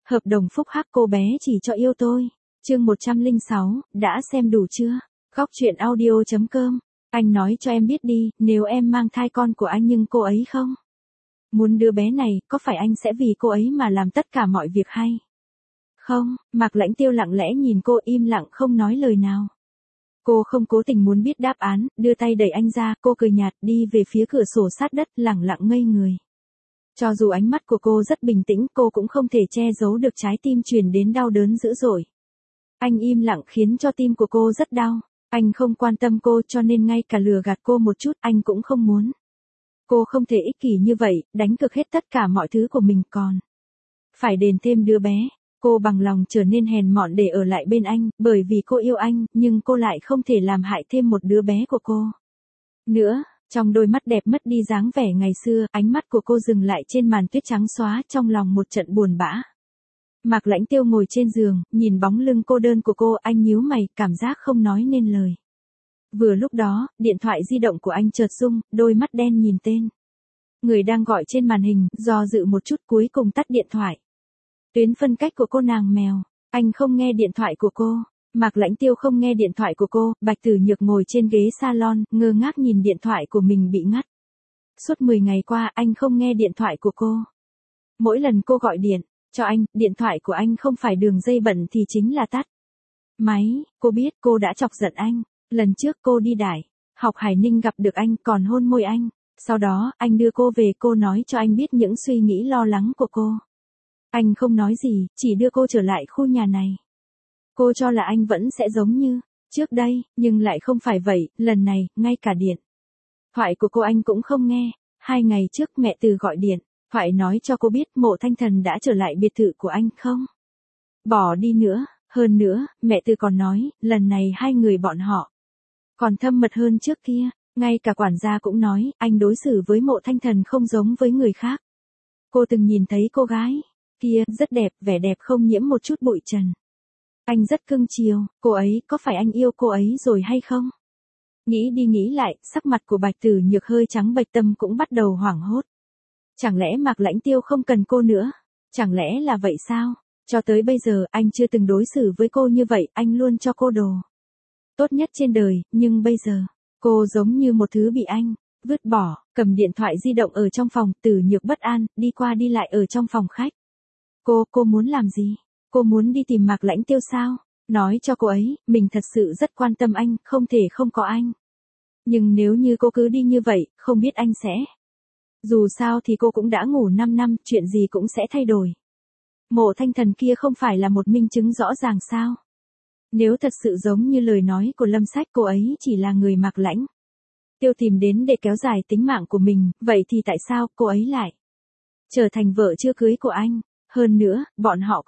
Hợp đồng phúc hắc cô bé chỉ cho yêu tôi. Chương 106, đã xem đủ chưa? Góc truyện audio.com. Anh nói cho em biết đi, nếu em mang thai con của anh nhưng cô ấy không muốn đứa bé này, có phải anh sẽ vì cô ấy mà làm tất cả mọi việc hay không? Mạc Lãnh Tiêu lặng lẽ nhìn cô, im lặng không nói lời nào. Cô không cố tình muốn biết đáp án, đưa tay đẩy anh ra, cô cười nhạt đi về phía cửa sổ sát đất, lẳng lặng ngây người. Cho dù ánh mắt của cô rất bình tĩnh, cô cũng không thể che giấu được trái tim truyền đến đau đớn dữ dội. Anh im lặng khiến cho tim của cô rất đau. Anh không quan tâm cô cho nên ngay cả lừa gạt cô một chút anh cũng không muốn. Cô không thể ích kỷ như vậy, đánh cược hết tất cả mọi thứ của mình còn phải đền thêm đứa bé. Cô bằng lòng trở nên hèn mọn để ở lại bên anh, bởi vì cô yêu anh, nhưng cô lại không thể làm hại thêm một đứa bé của cô nữa. Trong đôi mắt đẹp mất đi dáng vẻ ngày xưa, ánh mắt của cô dừng lại trên màn tuyết trắng xóa, trong lòng một trận buồn bã. Mạc Lãnh Tiêu ngồi trên giường, nhìn bóng lưng cô đơn của cô, anh nhíu mày, cảm giác không nói nên lời. Vừa lúc đó, điện thoại di động của anh chợt rung, đôi mắt đen nhìn tên người đang gọi trên màn hình, do dự một chút cuối cùng tắt điện thoại. Tuyến phân cách của cô nàng mèo, anh không nghe điện thoại của cô. Mạc Lãnh Tiêu không nghe điện thoại của cô, Bạch Tử Nhược ngồi trên ghế salon, ngơ ngác nhìn điện thoại của mình bị ngắt. Suốt 10 ngày qua anh không nghe điện thoại của cô. Mỗi lần cô gọi điện cho anh, điện thoại của anh không phải đường dây bận thì chính là tắt máy. Cô biết cô đã chọc giận anh. Lần trước cô đi Đại học Hải Ninh gặp được anh, còn hôn môi anh. Sau đó, anh đưa cô về, cô nói cho anh biết những suy nghĩ lo lắng của cô. Anh không nói gì, chỉ đưa cô trở lại khu nhà này. Cô cho là anh vẫn sẽ giống như trước đây, nhưng lại không phải vậy, lần này, ngay cả điện thoại của cô anh cũng không nghe. 2 ngày trước mẹ Từ gọi điện thoại nói cho cô biết Mộ Thanh Thần đã trở lại biệt thự của anh, không bỏ đi nữa. Hơn nữa, mẹ Từ còn nói, lần này hai người bọn họ còn thâm mật hơn trước kia. Ngay cả quản gia cũng nói, anh đối xử với Mộ Thanh Thần không giống với người khác. Cô từng nhìn thấy cô gái kia, rất đẹp, vẻ đẹp không nhiễm một chút bụi trần. Anh rất cưng chiều, cô ấy, có phải anh yêu cô ấy rồi hay không? Nghĩ đi nghĩ lại, sắc mặt của Bạch Tử Nhược hơi trắng bệch, tâm cũng bắt đầu hoảng hốt. Chẳng lẽ Mạc Lãnh Tiêu không cần cô nữa? Chẳng lẽ là vậy sao? Cho tới bây giờ, anh chưa từng đối xử với cô như vậy, anh luôn cho cô đồ tốt nhất trên đời, nhưng bây giờ, cô giống như một thứ bị anh vứt bỏ. Cầm điện thoại di động ở trong phòng, Tử Nhược bất an, đi qua đi lại ở trong phòng khách. Cô muốn làm gì? Cô muốn đi tìm Mạc Lãnh Tiêu sao? Nói cho cô ấy, mình thật sự rất quan tâm anh, không thể không có anh. Nhưng nếu như cô cứ đi như vậy, không biết anh sẽ. Dù sao thì cô cũng đã ngủ 5 năm, chuyện gì cũng sẽ thay đổi. Mộ Thanh Thần kia không phải là một minh chứng rõ ràng sao? Nếu thật sự giống như lời nói của Lâm Sách, cô ấy chỉ là người Mạc Lãnh Tiêu tìm đến để kéo dài tính mạng của mình, vậy thì tại sao cô ấy lại trở thành vợ chưa cưới của anh? Hơn nữa, bọn họ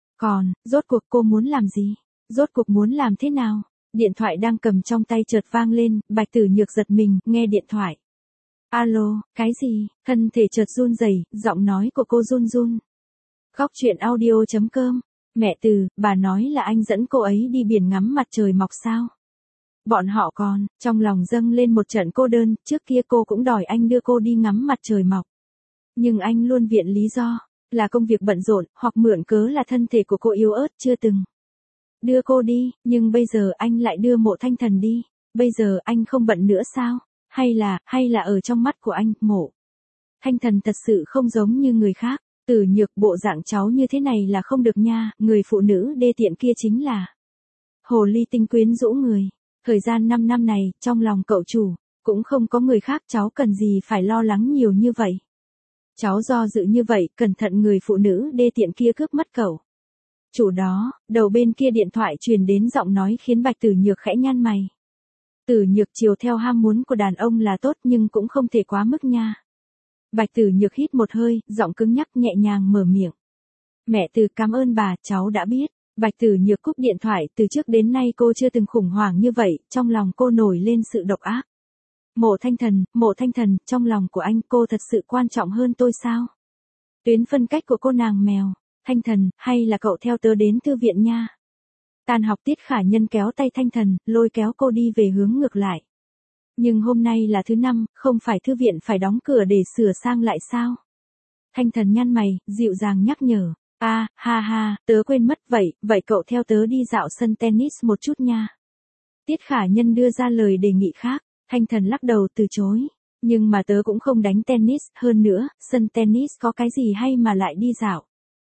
rốt cuộc cô muốn làm gì? Rốt cuộc muốn làm thế nào? Điện thoại đang cầm trong tay chợt vang lên, Bạch Tử Nhược giật mình, nghe điện thoại. Alo, cái gì? Thân thể chợt run rẩy, giọng nói của cô run run. Góc truyện audio.com. Mẹ Từ, bà nói là anh dẫn cô ấy đi biển ngắm mặt trời mọc sao? Bọn họ trong lòng dâng lên một trận cô đơn, trước kia cô cũng đòi anh đưa cô đi ngắm mặt trời mọc. Nhưng anh luôn viện lý do là công việc bận rộn, hoặc mượn cớ là thân thể của cô yếu ớt chưa từng đưa cô đi, nhưng bây giờ anh lại đưa Mộ Thanh Thần đi. Bây giờ anh không bận nữa sao? Hay là ở trong mắt của anh, Mộ Thanh Thần thật sự không giống như người khác. Tử Nhược, bộ dạng cháu như thế này là không được nha, người phụ nữ đê tiện kia chính là hồ ly tinh quyến rũ người. Thời gian 5 năm này, trong lòng cậu chủ cũng không có người khác, cháu cần gì phải lo lắng nhiều như vậy. Cháu do dự như vậy, cẩn thận người phụ nữ đê tiện kia cướp mất cậu chủ đó. Đầu bên kia điện thoại truyền đến giọng nói khiến Bạch Tử Nhược khẽ nhăn mày. Tử Nhược, chiều theo ham muốn của đàn ông là tốt nhưng cũng không thể quá mức nha. Bạch Tử Nhược hít một hơi, giọng cứng nhắc nhẹ nhàng mở miệng. Mẹ Từ, cảm ơn bà, cháu đã biết. Bạch Tử Nhược cúp điện thoại, từ trước đến nay cô chưa từng khủng hoảng như vậy, trong lòng cô nổi lên sự độc ác. Mộ Thanh Thần, trong lòng của anh cô thật sự quan trọng hơn tôi sao? Tuyến phân cách của cô nàng mèo. Thanh Thần, hay là cậu theo tớ đến thư viện nha? Tan học Tiết Khả Nhân kéo tay Thanh Thần, lôi kéo cô đi về hướng ngược lại. Nhưng hôm nay là thứ 5, không phải thư viện phải đóng cửa để sửa sang lại sao? Thanh Thần nhăn mày, dịu dàng nhắc nhở. À, ha ha, tớ quên mất, vậy cậu theo tớ đi dạo sân tennis một chút nha. Tiết Khả Nhân đưa ra lời đề nghị khác, Thanh Thần lắc đầu từ chối. Nhưng mà tớ cũng không đánh tennis, hơn nữa, sân tennis có cái gì hay mà lại đi dạo.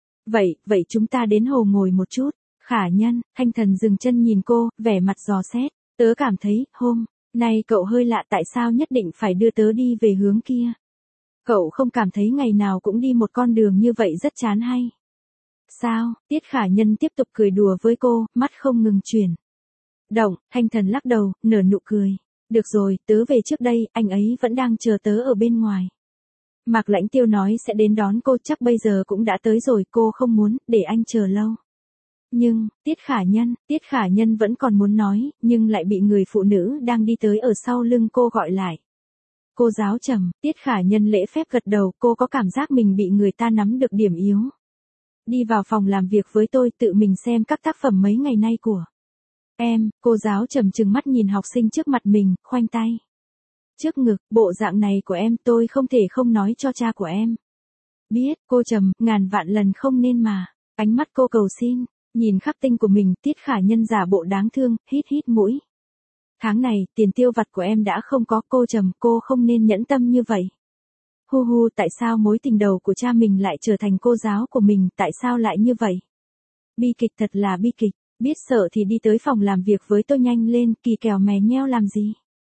Vậy chúng ta đến hồ ngồi một chút. Khả Nhân, Thanh Thần dừng chân nhìn cô, vẻ mặt dò xét. Tớ cảm thấy, hôm nay cậu hơi lạ, tại sao nhất định phải đưa tớ đi về hướng kia? Cậu không cảm thấy ngày nào cũng đi một con đường như vậy rất chán hay? Sao? Tiết Khả Nhân tiếp tục cười đùa với cô, mắt không ngừng chuyển động. Thanh Thần lắc đầu, nở nụ cười. Được rồi, tớ về trước đây, anh ấy vẫn đang chờ tớ ở bên ngoài. Mạc Lãnh Tiêu nói sẽ đến đón cô, chắc bây giờ cũng đã tới rồi, cô không muốn để anh chờ lâu. Nhưng, Tiết Khả Nhân vẫn còn muốn nói, nhưng lại bị người phụ nữ đang đi tới ở sau lưng cô gọi lại. Cô giáo Trầm, Tiết Khả Nhân lễ phép gật đầu, cô có cảm giác mình bị người ta nắm được điểm yếu. Đi vào phòng làm việc với tôi, tự mình xem các tác phẩm mấy ngày nay của em. Cô giáo Trầm trừng mắt nhìn học sinh trước mặt mình, khoanh tay trước ngực, bộ dạng này của em tôi không thể không nói cho cha của em. Biết, cô Trầm, ngàn vạn lần không nên mà. Ánh mắt cô cầu xin, nhìn khắc tinh của mình, Tiết Khả Nhân giả bộ đáng thương, hít mũi. Tháng này, tiền tiêu vặt của em đã không có, cô Trầm, cô không nên nhẫn tâm như vậy. Hu, tại sao mối tình đầu của cha mình lại trở thành cô giáo của mình, tại sao lại như vậy? Bi kịch, thật là bi kịch. Biết sợ thì đi tới phòng làm việc với tôi nhanh lên, kỳ kèo mè nheo làm gì?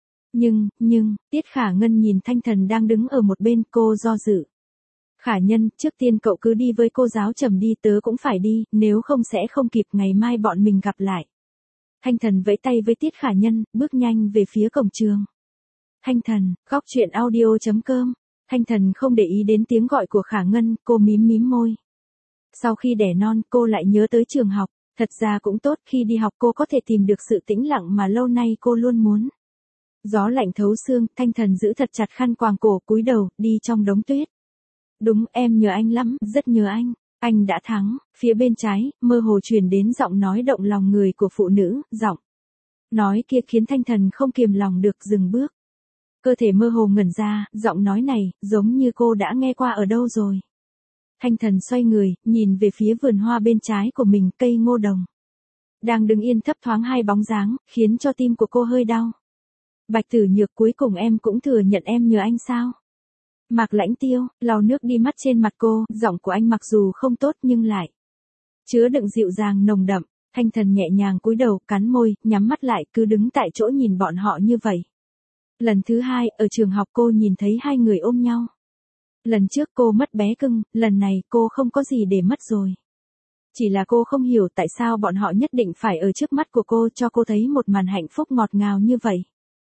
Nhưng, Tiết Khả Ngân nhìn Thanh Thần đang đứng ở một bên, cô do dự. Khả Nhân, trước tiên cậu cứ đi với cô giáo Trầm đi, tớ cũng phải đi, nếu không sẽ không kịp, ngày mai bọn mình gặp lại. Thanh Thần vẫy tay với Tiết Khả Nhân, bước nhanh về phía cổng trường. Thanh Thần, góc truyện audio.com. Thanh Thần không để ý đến tiếng gọi của Khả Ngân, cô mím môi. Sau khi đẻ non, cô lại nhớ tới trường học, thật ra cũng tốt, khi đi học cô có thể tìm được sự tĩnh lặng mà lâu nay cô luôn muốn. Gió lạnh thấu xương, Thanh Thần giữ thật chặt khăn quàng cổ, cúi đầu, đi trong đống tuyết. Đúng, em nhớ anh lắm, rất nhớ anh đã thắng. Phía bên trái, mơ hồ truyền đến giọng nói động lòng người của phụ nữ, giọng nói kia khiến Thanh Thần không kiềm lòng được dừng bước. Cơ thể mơ hồ ngẩn ra, giọng nói này, giống như cô đã nghe qua ở đâu rồi. Thanh Thần xoay người, nhìn về phía vườn hoa bên trái của mình, cây ngô đồng đang đứng yên thấp thoáng hai bóng dáng, khiến cho tim của cô hơi đau. Bạch Tử Nhược, cuối cùng em cũng thừa nhận em nhớ anh sao? Mạc Lãnh Tiêu, lau nước đi mắt trên mặt cô, giọng của anh mặc dù không tốt nhưng lại chứa đựng dịu dàng nồng đậm. Thanh Thần nhẹ nhàng cúi đầu, cắn môi, nhắm mắt lại, cứ đứng tại chỗ nhìn bọn họ như vậy. Lần thứ hai, ở trường học cô nhìn thấy hai người ôm nhau. Lần trước cô mất bé cưng, lần này cô không có gì để mất rồi. Chỉ là cô không hiểu tại sao bọn họ nhất định phải ở trước mắt của cô, cho cô thấy một màn hạnh phúc ngọt ngào như vậy.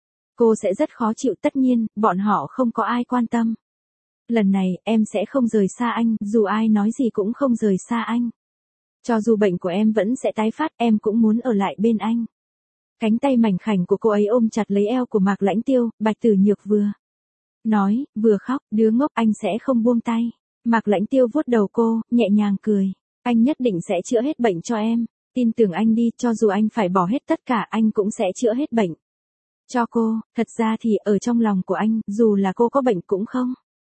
Cô sẽ rất khó chịu, tất nhiên, bọn họ không có ai quan tâm. Lần này, em sẽ không rời xa anh, dù ai nói gì cũng không rời xa anh. Cho dù bệnh của em vẫn sẽ tái phát, em cũng muốn ở lại bên anh. Cánh tay mảnh khảnh của cô ấy ôm chặt lấy eo của Mạc Lãnh Tiêu, Bạch Tử Nhược vừa nói, vừa khóc, đứa ngốc, anh sẽ không buông tay. Mạc Lãnh Tiêu vuốt đầu cô, nhẹ nhàng cười. Anh nhất định sẽ chữa hết bệnh cho em. Tin tưởng anh đi, cho dù anh phải bỏ hết tất cả, anh cũng sẽ chữa hết bệnh cho cô. Thật ra thì, ở trong lòng của anh, dù là cô có bệnh cũng không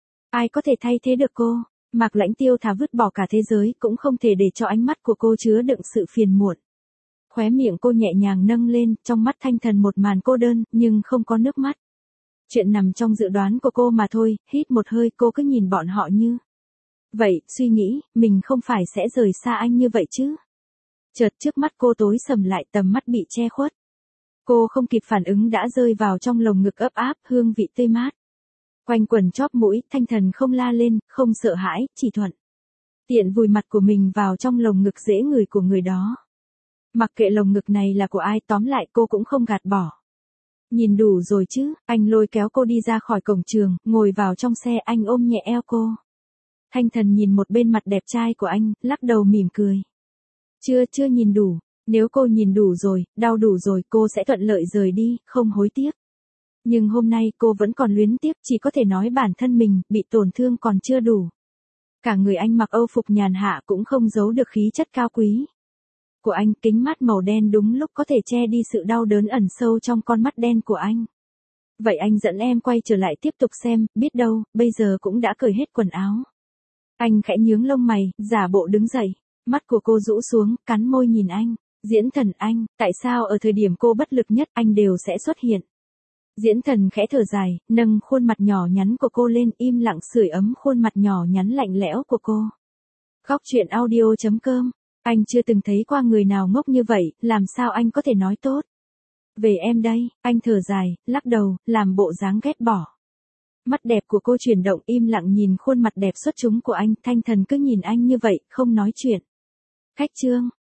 ai có thể thay thế được cô. Mạc Lãnh Tiêu thà vứt bỏ cả thế giới, cũng không thể để cho ánh mắt của cô chứa đựng sự phiền muộn. Khóe miệng cô nhẹ nhàng nâng lên, trong mắt Thanh Thần một màn cô đơn, nhưng không có nước mắt. Chuyện nằm trong dự đoán của cô mà thôi, hít một hơi, cô cứ nhìn bọn họ như vậy, suy nghĩ, mình không phải sẽ rời xa anh như vậy chứ. Chợt trước mắt cô tối sầm lại, tầm mắt bị che khuất. Cô không kịp phản ứng đã rơi vào trong lồng ngực ấp áp, hương vị tươi mát quanh quần chóp mũi. Thanh Thần không la lên, không sợ hãi, chỉ thuận tiện vùi mặt của mình vào trong lồng ngực dễ ngửi của người đó. Mặc kệ lồng ngực này là của ai, tóm lại cô cũng không gạt bỏ. Nhìn đủ rồi chứ, anh lôi kéo cô đi ra khỏi cổng trường, ngồi vào trong xe, anh ôm nhẹ eo cô. Thanh Thần nhìn một bên mặt đẹp trai của anh, lắc đầu mỉm cười. Chưa nhìn đủ, nếu cô nhìn đủ rồi, đau đủ rồi, cô sẽ thuận lợi rời đi, không hối tiếc. Nhưng hôm nay cô vẫn còn luyến tiếc, chỉ có thể nói bản thân mình, bị tổn thương còn chưa đủ. Cả người anh mặc âu phục nhàn hạ cũng không giấu được khí chất cao quý của anh, kính mắt màu đen đúng lúc có thể che đi sự đau đớn ẩn sâu trong con mắt đen của anh. Vậy anh dẫn em quay trở lại tiếp tục xem, biết đâu, bây giờ cũng đã cởi hết quần áo. Anh khẽ nhướng lông mày, giả bộ đứng dậy. Mắt của cô rũ xuống, cắn môi nhìn anh. Diễn Thần anh, tại sao ở thời điểm cô bất lực nhất anh đều sẽ xuất hiện? Diễn Thần khẽ thở dài, nâng khuôn mặt nhỏ nhắn của cô lên, im lặng sưởi ấm khuôn mặt nhỏ nhắn lạnh lẽo của cô. Khóc chuyện audio.com. Anh chưa từng thấy qua người nào ngốc như vậy, làm sao anh có thể nói tốt? Về em đây, anh thở dài, lắc đầu, làm bộ dáng ghét bỏ. Mắt đẹp của cô chuyển động, im lặng nhìn khuôn mặt đẹp xuất chúng của anh, Thanh Thần cứ nhìn anh như vậy, không nói chuyện. Khách trương,